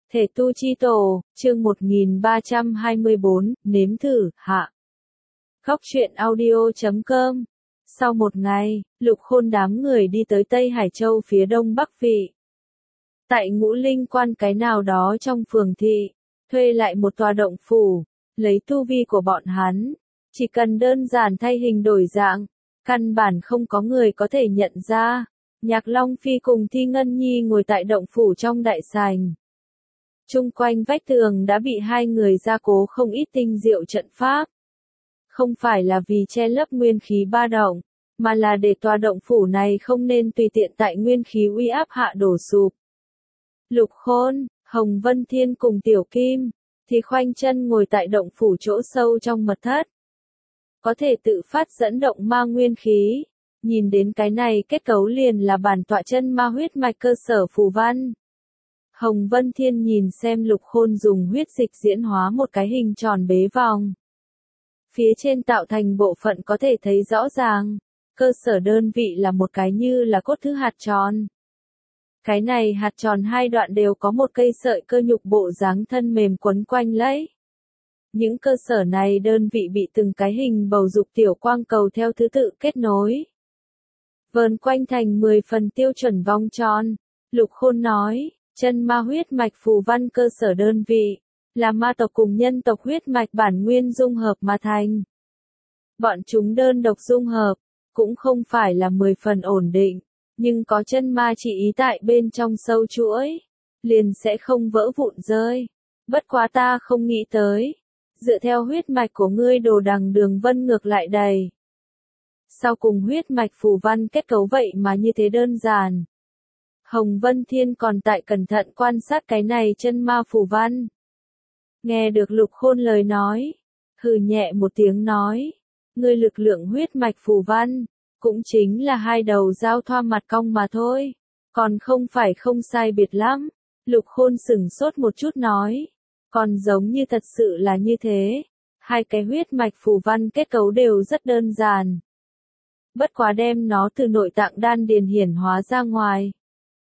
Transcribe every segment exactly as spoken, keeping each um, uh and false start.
Thể tu chi tổ, chương một nghìn ba trăm hai mươi bốn, nếm thử, hạ. Góc truyện audio chấm com. Sau một ngày, Lục Khôn đám người đi tới Tây Hải Châu phía đông bắc vị. Tại Ngũ Linh Quan cái nào đó trong phường thị, thuê lại một tòa động phủ, lấy tu vi của bọn hắn. Chỉ cần đơn giản thay hình đổi dạng, căn bản không có người có thể nhận ra. Nhạc Long Phi cùng Thi Ngân Nhi ngồi tại động phủ trong đại sảnh. Chung quanh vách tường đã bị hai người gia cố không ít tinh diệu trận pháp. Không phải là vì che lấp nguyên khí ba động, mà là để tòa động phủ này không nên tùy tiện tại nguyên khí uy áp hạ đổ sụp. Lục Khôn, Hồng Vân Thiên cùng Tiểu Kim, thì khoanh chân ngồi tại động phủ chỗ sâu trong mật thất. Có thể tự phát dẫn động ma nguyên khí. Nhìn đến cái này kết cấu liền là bản tọa chân ma huyết mạch cơ sở phù văn. Hồng Vân Thiên nhìn xem Lục Khôn dùng huyết dịch diễn hóa một cái hình tròn bế vòng. Phía trên tạo thành bộ phận có thể thấy rõ ràng, cơ sở đơn vị là một cái như là cốt thứ hạt tròn. Cái này hạt tròn hai đoạn đều có một cây sợi cơ nhục bộ dáng thân mềm quấn quanh lấy. Những cơ sở này đơn vị bị từng cái hình bầu dục tiểu quang cầu theo thứ tự kết nối. Vờn quanh thành mười phần tiêu chuẩn vòng tròn, Lục Khôn nói. Chân ma huyết mạch phù văn cơ sở đơn vị, là ma tộc cùng nhân tộc huyết mạch bản nguyên dung hợp mà thành. Bọn chúng đơn độc dung hợp, cũng không phải là mười phần ổn định, nhưng có chân ma chỉ ý tại bên trong sâu chuỗi, liền sẽ không vỡ vụn rơi. Bất quá ta không nghĩ tới, dựa theo huyết mạch của ngươi đồ đằng đường vân ngược lại đầy. Sau cùng huyết mạch phù văn kết cấu vậy mà như thế đơn giản. Hồng Vân Thiên còn tại cẩn thận quan sát cái này chân ma phù văn. Nghe được Lục Khôn lời nói, hừ nhẹ một tiếng nói, ngươi lực lượng huyết mạch phù văn, cũng chính là hai đầu dao thoa mặt cong mà thôi, còn không phải không sai biệt lắm. Lục Khôn sửng sốt một chút nói, còn giống như thật sự là như thế, hai cái huyết mạch phù văn kết cấu đều rất đơn giản. Bất quá đem nó từ nội tạng đan điền hiển hóa ra ngoài,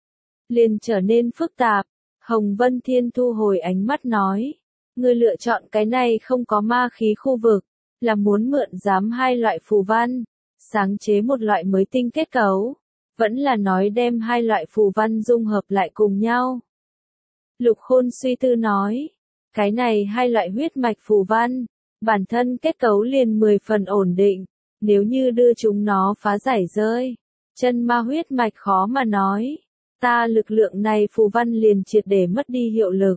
liền trở nên phức tạp. Hồng Vân Thiên thu hồi ánh mắt nói, ngươi lựa chọn cái này không có ma khí khu vực, là muốn mượn giám hai loại phù văn, sáng chế một loại mới tinh kết cấu, vẫn là nói đem hai loại phù văn dung hợp lại cùng nhau. Lục Khôn suy tư nói, cái này hai loại huyết mạch phù văn, bản thân kết cấu liền mười phần ổn định, nếu như đưa chúng nó phá giải rơi, chân ma huyết mạch khó mà nói. Ta lực lượng này phù văn liền triệt để mất đi hiệu lực.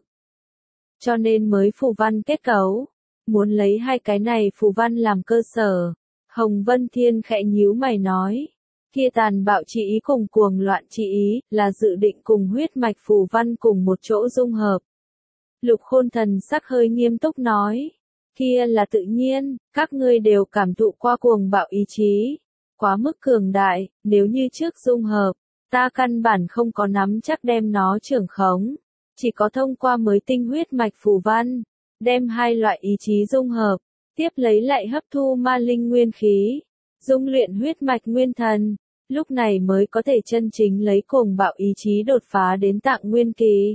Cho nên mới phù văn kết cấu. Muốn lấy hai cái này phù văn làm cơ sở. Hồng Vân Thiên khẽ nhíu mày nói. Kia tàn bạo chỉ ý cùng cuồng loạn chỉ ý, là dự định cùng huyết mạch phù văn cùng một chỗ dung hợp. Lục Khôn thần sắc hơi nghiêm túc nói. Kia là tự nhiên, các ngươi đều cảm thụ qua cuồng bạo ý chí. Quá mức cường đại, nếu như trước dung hợp. Ta căn bản không có nắm chắc đem nó trưởng khống, chỉ có thông qua mới tinh huyết mạch phù văn, đem hai loại ý chí dung hợp, tiếp lấy lại hấp thu ma linh nguyên khí, dung luyện huyết mạch nguyên thần, lúc này mới có thể chân chính lấy cuồng bạo ý chí đột phá đến tạng nguyên kỳ.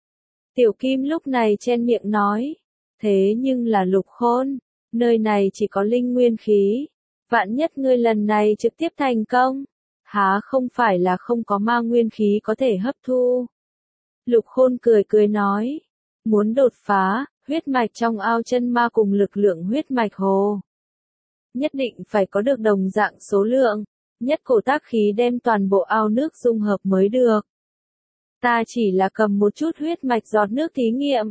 Tiểu Kim lúc này chen miệng nói, thế nhưng là Lục Khôn, nơi này chỉ có linh nguyên khí, vạn nhất ngươi lần này trực tiếp thành công. Há không phải là không có ma nguyên khí có thể hấp thu. Lục Khôn cười cười nói, muốn đột phá, huyết mạch trong ao chân ma cùng lực lượng huyết mạch hồ. Nhất định phải có được đồng dạng số lượng, nhất cổ tác khí đem toàn bộ ao nước dung hợp mới được. Ta chỉ là cầm một chút huyết mạch giọt nước thí nghiệm.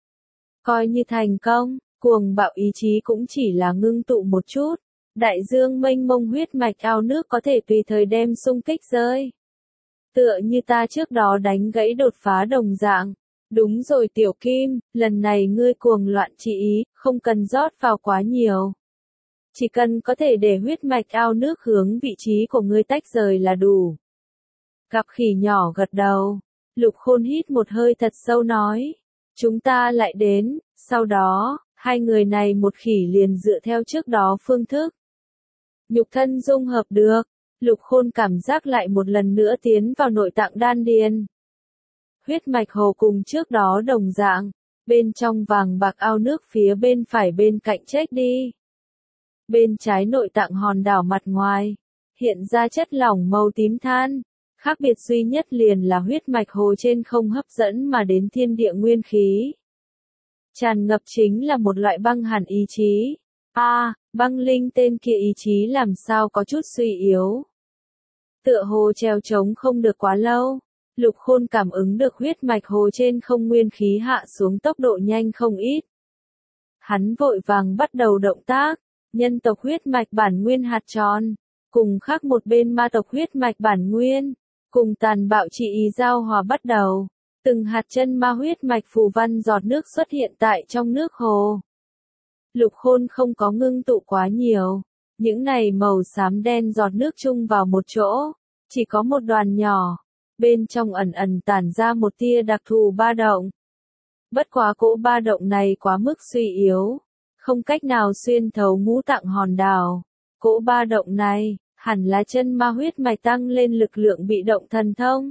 Coi như thành công, cuồng bạo ý chí cũng chỉ là ngưng tụ một chút. Đại dương mênh mông huyết mạch ao nước có thể tùy thời đem xung kích rơi. Tựa như ta trước đó đánh gãy đột phá đồng dạng. Đúng rồi Tiểu Kim, lần này ngươi cuồng loạn chỉ ý, không cần rót vào quá nhiều. Chỉ cần có thể để huyết mạch ao nước hướng vị trí của ngươi tách rời là đủ. Gặp khỉ nhỏ gật đầu, Lục Khôn hít một hơi thật sâu nói. Chúng ta lại đến, sau đó, hai người này một khỉ liền dựa theo trước đó phương thức. Nhục thân dung hợp được, Lục Khôn cảm giác lại một lần nữa tiến vào nội tạng đan điền. Huyết mạch hồ cùng trước đó đồng dạng, bên trong vàng bạc ao nước phía bên phải bên cạnh chết đi. Bên trái nội tạng hòn đảo mặt ngoài, hiện ra chất lỏng màu tím than, khác biệt duy nhất liền là huyết mạch hồ trên không hấp dẫn mà đến thiên địa nguyên khí. Tràn ngập chính là một loại băng hàn ý chí. A, à, băng linh tên kia ý chí làm sao có chút suy yếu. Tựa hồ treo trống không được quá lâu. Lục Khôn cảm ứng được huyết mạch hồ trên không nguyên khí hạ xuống tốc độ nhanh không ít. Hắn vội vàng bắt đầu động tác, nhân tộc huyết mạch bản nguyên hạt tròn, cùng khác một bên ma tộc huyết mạch bản nguyên, cùng tàn bạo trị ý giao hòa bắt đầu. Từng hạt chân ma huyết mạch phù văn giọt nước xuất hiện tại trong nước hồ. Lục Khôn không có ngưng tụ quá nhiều, những này màu xám đen giọt nước chung vào một chỗ, chỉ có một đoàn nhỏ. Bên trong ẩn ẩn tản ra một tia đặc thù ba động. Bất quá cỗ ba động này quá mức suy yếu, không cách nào xuyên thấu ngũ tạng hòn đảo. Cỗ ba động này, hẳn là chân ma huyết mạch tăng lên lực lượng bị động thần thông.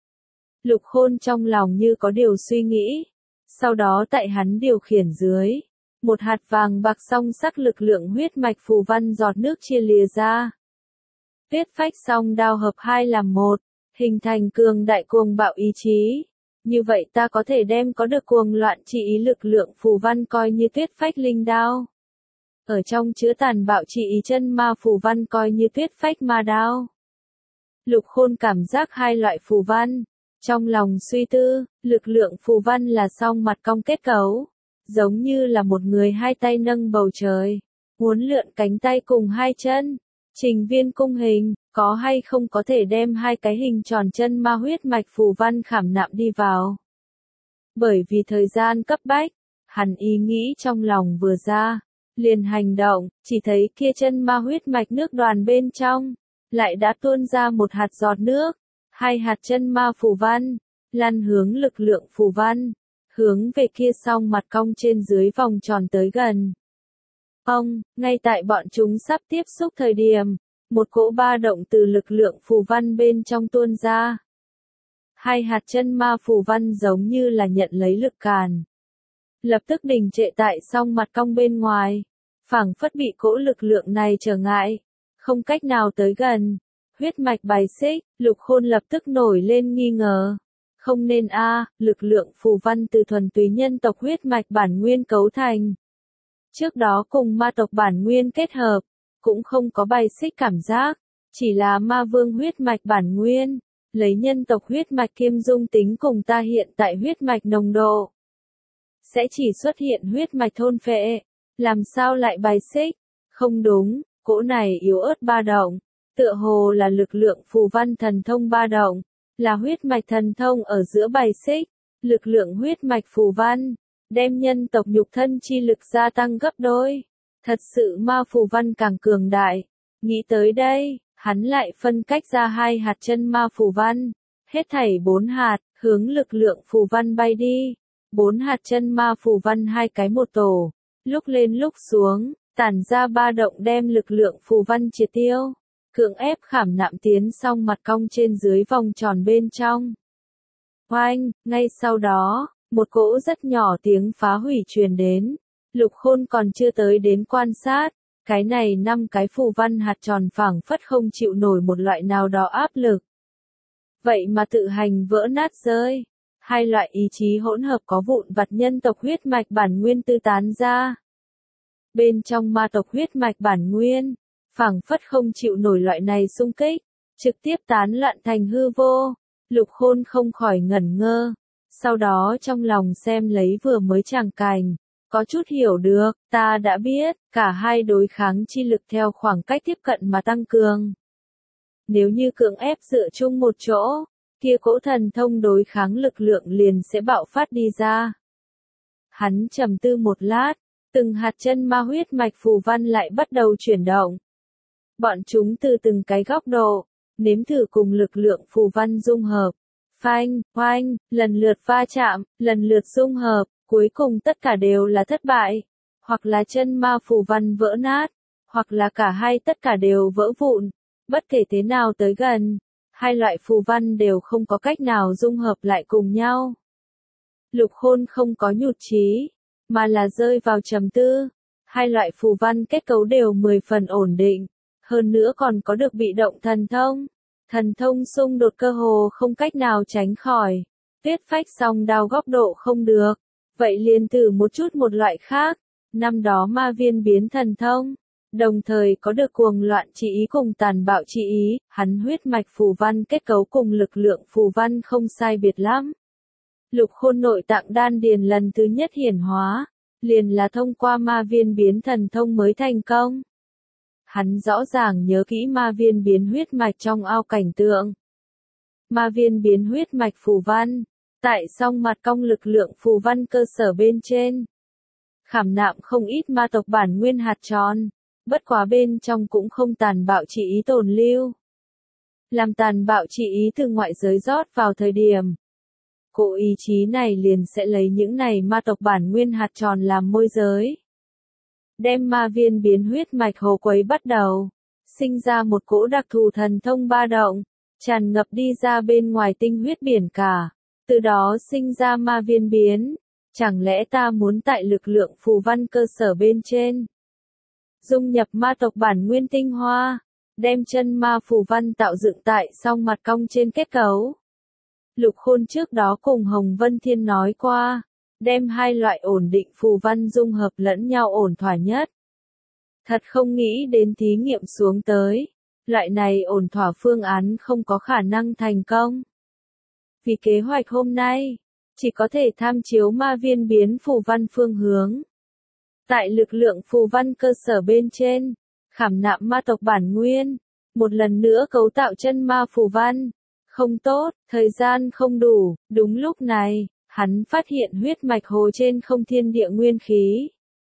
Lục Khôn trong lòng như có điều suy nghĩ, sau đó tại hắn điều khiển dưới, một hạt vàng bạc song sắc lực lượng huyết mạch phù văn giọt nước chia lìa ra. Tuyết phách song đao hợp hai làm một. Hình thành cường đại cuồng bạo ý chí. Như vậy ta có thể đem có được cuồng loạn trị ý lực lượng phù văn coi như tuyết phách linh đao. Ở trong chứa tàn bạo trị ý chân ma phù văn coi như tuyết phách ma đao. Lục Khôn cảm giác hai loại phù văn. Trong lòng suy tư, lực lượng phù văn là song mặt cong kết cấu. Giống như là một người hai tay nâng bầu trời. Uốn lượn cánh tay cùng hai chân. Trình viên cung hình, có hay không có thể đem hai cái hình tròn chân ma huyết mạch phù văn khảm nạm đi vào. Bởi vì thời gian cấp bách, hắn ý nghĩ trong lòng vừa ra, liền hành động, chỉ thấy kia chân ma huyết mạch nước đoàn bên trong, lại đã tuôn ra một hạt giọt nước, hai hạt chân ma phù văn, lăn hướng lực lượng phù văn, hướng về kia song mặt cong trên dưới vòng tròn tới gần. Ông, ngay tại bọn chúng sắp tiếp xúc thời điểm, một cỗ ba động từ lực lượng phù văn bên trong tuôn ra. Hai hạt chân ma phù văn giống như là nhận lấy lực cản. Lập tức đình trệ tại song mặt cong bên ngoài, phảng phất bị cỗ lực lượng này trở ngại, không cách nào tới gần. Huyết mạch bài xích, Lục Khôn lập tức nổi lên nghi ngờ. Không nên a, à, lực lượng phù văn từ thuần túy nhân tộc huyết mạch bản nguyên cấu thành. Trước đó cùng ma tộc bản nguyên kết hợp, cũng không có bài xích cảm giác, chỉ là ma vương huyết mạch bản nguyên, lấy nhân tộc huyết mạch kiêm dung tính cùng ta hiện tại huyết mạch nồng độ. Sẽ chỉ xuất hiện huyết mạch thôn phệ, làm sao lại bài xích? Không đúng, cỗ này yếu ớt ba động, tựa hồ là lực lượng phù văn thần thông ba động, là huyết mạch thần thông ở giữa bài xích, lực lượng huyết mạch phù văn, đem nhân tộc nhục thân chi lực gia tăng gấp đôi. Thật sự ma phù văn càng cường đại. Nghĩ tới đây, hắn lại phân cách ra hai hạt chân ma phù văn, hết thảy bốn hạt, hướng lực lượng phù văn bay đi. Bốn hạt chân ma phù văn hai cái một tổ, lúc lên lúc xuống, tản ra ba động đem lực lượng phù văn triệt tiêu, cưỡng ép khảm nạm tiến song mặt cong trên dưới vòng tròn bên trong. Oanh, ngay sau đó, một cỗ rất nhỏ tiếng phá hủy truyền đến. Lục Khôn còn chưa tới đến quan sát, cái này năm cái phù văn hạt tròn phảng phất không chịu nổi một loại nào đó áp lực. Vậy mà tự hành vỡ nát rơi. Hai loại ý chí hỗn hợp có vụn vặt nhân tộc huyết mạch bản nguyên tư tán ra. Bên trong ma tộc huyết mạch bản nguyên, phảng phất không chịu nổi loại này xung kích, trực tiếp tán loạn thành hư vô. Lục Khôn không khỏi ngẩn ngơ, sau đó trong lòng xem lấy vừa mới tràng cảnh, có chút hiểu được, ta đã biết, cả hai đối kháng chi lực theo khoảng cách tiếp cận mà tăng cường. Nếu như cưỡng ép dựa chung một chỗ, kia cỗ thần thông đối kháng lực lượng liền sẽ bạo phát đi ra. Hắn trầm tư một lát, từng hạt chân ma huyết mạch phù văn lại bắt đầu chuyển động. Bọn chúng từ từng cái góc độ, nếm thử cùng lực lượng phù văn dung hợp. Phanh, oanh, lần lượt va chạm, lần lượt dung hợp, cuối cùng tất cả đều là thất bại. Hoặc là chân ma phù văn vỡ nát, hoặc là cả hai tất cả đều vỡ vụn. Bất kể thế nào tới gần, hai loại phù văn đều không có cách nào dung hợp lại cùng nhau. Lục Khôn không có nhụt chí, mà là rơi vào trầm tư. Hai loại phù văn kết cấu đều mười phần ổn định, hơn nữa còn có được bị động thần thông. Thần thông xung đột cơ hồ không cách nào tránh khỏi. Tuyết phách song đao góc độ không được, vậy liền thử một chút một loại khác. Năm đó ma viên biến thần thông, đồng thời có được cuồng loạn chi ý cùng tàn bạo chi ý, hắn huyết mạch phù văn kết cấu cùng lực lượng phù văn không sai biệt lắm. Lục Khôn nội tạng đan điền lần thứ nhất hiển hóa, liền là thông qua ma viên biến thần thông mới thành công. Hắn rõ ràng nhớ kỹ ma viên biến huyết mạch trong ao cảnh tượng. Ma viên biến huyết mạch phù văn, tại song mặt cong lực lượng phù văn cơ sở bên trên. Khảm nạm không ít ma tộc bản nguyên hạt tròn, bất quá bên trong cũng không tàn bạo chỉ ý tồn lưu. Làm tàn bạo chỉ ý từ ngoại giới rót vào thời điểm. Cỗ ý chí này liền sẽ lấy những này ma tộc bản nguyên hạt tròn làm môi giới. Đem ma viên biến huyết mạch hồ quấy bắt đầu, sinh ra một cỗ đặc thù thần thông ba động, tràn ngập đi ra bên ngoài tinh huyết biển cả, từ đó sinh ra ma viên biến. Chẳng lẽ ta muốn tại lực lượng phù văn cơ sở bên trên dung nhập ma tộc bản nguyên tinh hoa, đem chân ma phù văn tạo dựng tại song mặt cong trên kết cấu. Lục Khôn trước đó cùng Hồng Vân Thiên nói qua, đem hai loại ổn định phù văn dung hợp lẫn nhau ổn thỏa nhất. Thật không nghĩ đến thí nghiệm xuống tới, loại này ổn thỏa phương án không có khả năng thành công. Vì kế hoạch hôm nay, chỉ có thể tham chiếu ma viên biến phù văn phương hướng. Tại lực lượng phù văn cơ sở bên trên, khảm nạm ma tộc bản nguyên, một lần nữa cấu tạo chân ma phù văn. Không tốt, thời gian không đủ, đúng lúc này, hắn phát hiện huyết mạch hồ trên không thiên địa nguyên khí.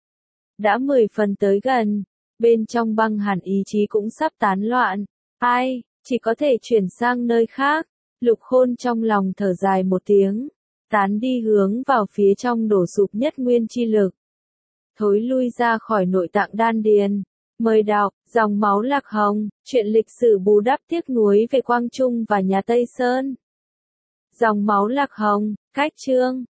Đã mười phần tới gần, bên trong băng hàn ý chí cũng sắp tán loạn. Ai, chỉ có thể chuyển sang nơi khác. Lục Khôn trong lòng thở dài một tiếng, tán đi hướng vào phía trong đổ sụp nhất nguyên chi lực. Thối lui ra khỏi nội tạng đan điền. Mời đọc, dòng máu lạc hồng, chuyện lịch sử bù đắp tiếc nuối về Quang Trung và nhà Tây Sơn. Dòng máu lạc hồng, cách chương.